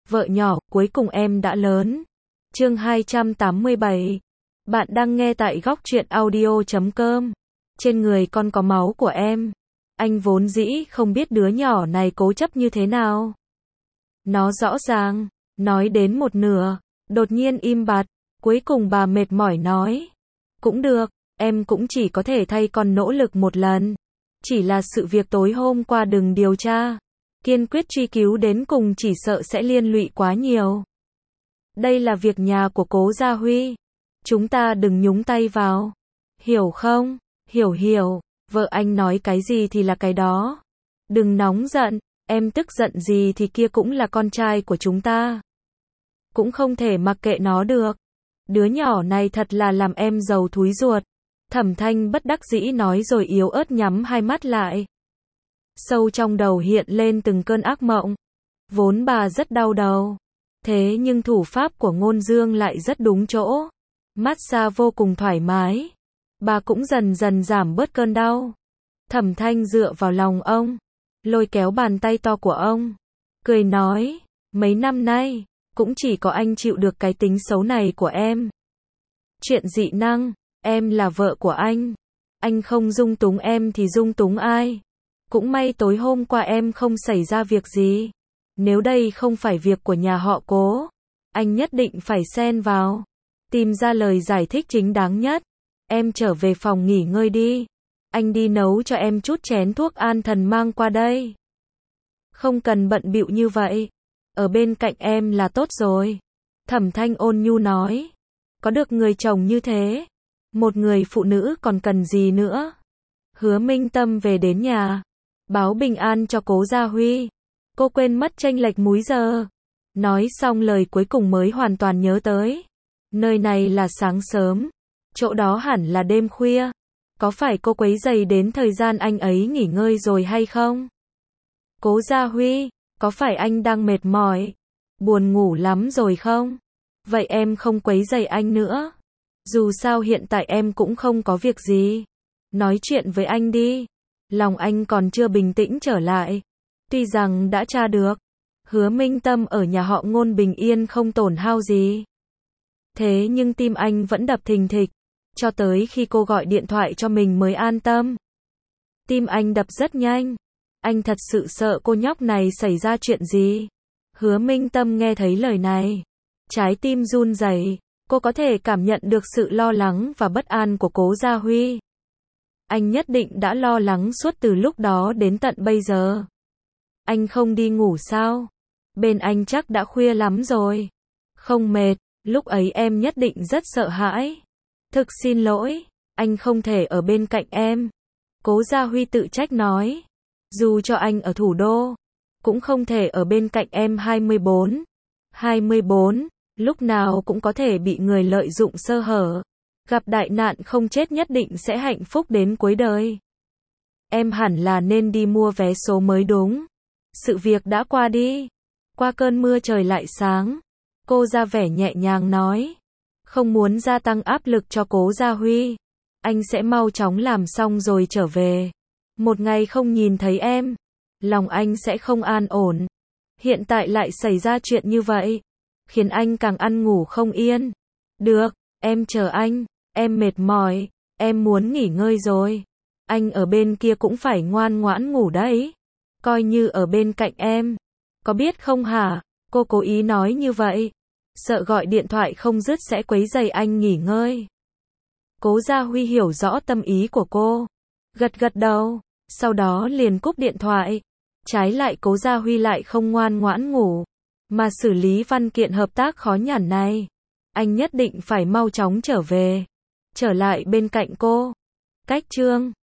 vợ nhỏ, cuối cùng em đã lớn. Chương 287. Bạn đang nghe tại góc truyện audio.com. Trên người con có máu của em. Anh vốn dĩ không biết đứa nhỏ này cố chấp như thế nào. Nó rõ ràng, nói đến một nửa, đột nhiên im bặt, cuối cùng bà mệt mỏi nói. Cũng được, em cũng chỉ có thể thay con nỗ lực một lần. Chỉ là sự việc tối hôm qua đừng điều tra. Kiên quyết truy cứu đến cùng chỉ sợ sẽ liên lụy quá nhiều. Đây là việc nhà của Cố Gia Huy. Chúng ta đừng nhúng tay vào. Hiểu không? Hiểu, vợ anh nói cái gì thì là cái đó. Đừng nóng giận, em tức giận gì thì kia cũng là con trai của chúng ta. Cũng không thể mặc kệ nó được. Đứa nhỏ này thật là làm em giàu thúi ruột. Thẩm Thanh bất đắc dĩ nói rồi yếu ớt nhắm hai mắt lại. Sâu trong đầu hiện lên từng cơn ác mộng. Vốn bà rất đau đầu. Thế nhưng thủ pháp của Ngôn Dương lại rất đúng chỗ. Massage vô cùng thoải mái. Bà cũng dần dần giảm bớt cơn đau. Thẩm Thanh dựa vào lòng ông. Lôi kéo bàn tay to của ông. Cười nói. Mấy năm nay, cũng chỉ có anh chịu được cái tính xấu này của em. Chuyện dị năng, em là vợ của anh. Anh không dung túng em thì dung túng ai? Cũng may tối hôm qua em không xảy ra việc gì. Nếu đây không phải việc của nhà họ Cố, anh nhất định phải xen vào. Tìm ra lời giải thích chính đáng nhất. Em trở về phòng nghỉ ngơi đi. Anh đi nấu cho em chút chén thuốc an thần mang qua đây. Không cần bận bịu như vậy. Ở bên cạnh em là tốt rồi. Thẩm Thanh ôn nhu nói. Có được người chồng như thế, một người phụ nữ còn cần gì nữa. Hứa Minh Tâm về đến nhà, báo bình an cho Cố Gia Huy. Cô quên mất chênh lệch múi giờ. Nói xong lời cuối cùng mới hoàn toàn nhớ tới. Nơi này là sáng sớm, chỗ đó hẳn là đêm khuya. Có phải cô quấy rầy đến thời gian anh ấy nghỉ ngơi rồi hay không? Cố Gia Huy, có phải anh đang mệt mỏi, buồn ngủ lắm rồi không? Vậy em không quấy rầy anh nữa. Dù sao hiện tại em cũng không có việc gì. Nói chuyện với anh đi. Lòng anh còn chưa bình tĩnh trở lại. Tuy rằng đã tra được, Hứa Minh Tâm ở nhà họ Ngôn bình yên không tổn hao gì. Thế nhưng tim anh vẫn đập thình thịch. Cho tới khi cô gọi điện thoại cho mình mới an tâm. Tim anh đập rất nhanh. Anh thật sự sợ cô nhóc này xảy ra chuyện gì. Hứa Minh Tâm nghe thấy lời này. Trái tim run rẩy, cô có thể cảm nhận được sự lo lắng và bất an của Cố Gia Huy. Anh nhất định đã lo lắng suốt từ lúc đó đến tận bây giờ. Anh không đi ngủ sao? Bên anh chắc đã khuya lắm rồi. Không mệt, lúc ấy em nhất định rất sợ hãi. Thực xin lỗi, anh không thể ở bên cạnh em. Cố Gia Huy tự trách nói. Dù cho anh ở thủ đô, cũng không thể ở bên cạnh em 24, lúc nào cũng có thể bị người lợi dụng sơ hở. Gặp đại nạn không chết nhất định sẽ hạnh phúc đến cuối đời. Em hẳn là nên đi mua vé số mới đúng. Sự việc đã qua đi. Qua cơn mưa trời lại sáng. Cô ra vẻ nhẹ nhàng nói. Không muốn gia tăng áp lực cho Cố Gia Huy. Anh sẽ mau chóng làm xong rồi trở về. Một ngày không nhìn thấy em, lòng anh sẽ không an ổn. Hiện tại lại xảy ra chuyện như vậy, khiến anh càng ăn ngủ không yên. Được, em chờ anh, em mệt mỏi, em muốn nghỉ ngơi rồi. Anh ở bên kia cũng phải ngoan ngoãn ngủ đấy. Coi như ở bên cạnh em. Có biết không hả? Cô cố ý nói như vậy. Sợ gọi điện thoại không dứt sẽ quấy rầy anh nghỉ ngơi. Cố Gia Huy hiểu rõ tâm ý của cô. Gật gật đầu, sau đó liền cúp điện thoại. Trái lại Cố Gia Huy lại không ngoan ngoãn ngủ, mà xử lý văn kiện hợp tác khó nhằn này. Anh nhất định phải mau chóng trở về, trở lại bên cạnh cô. Cách chương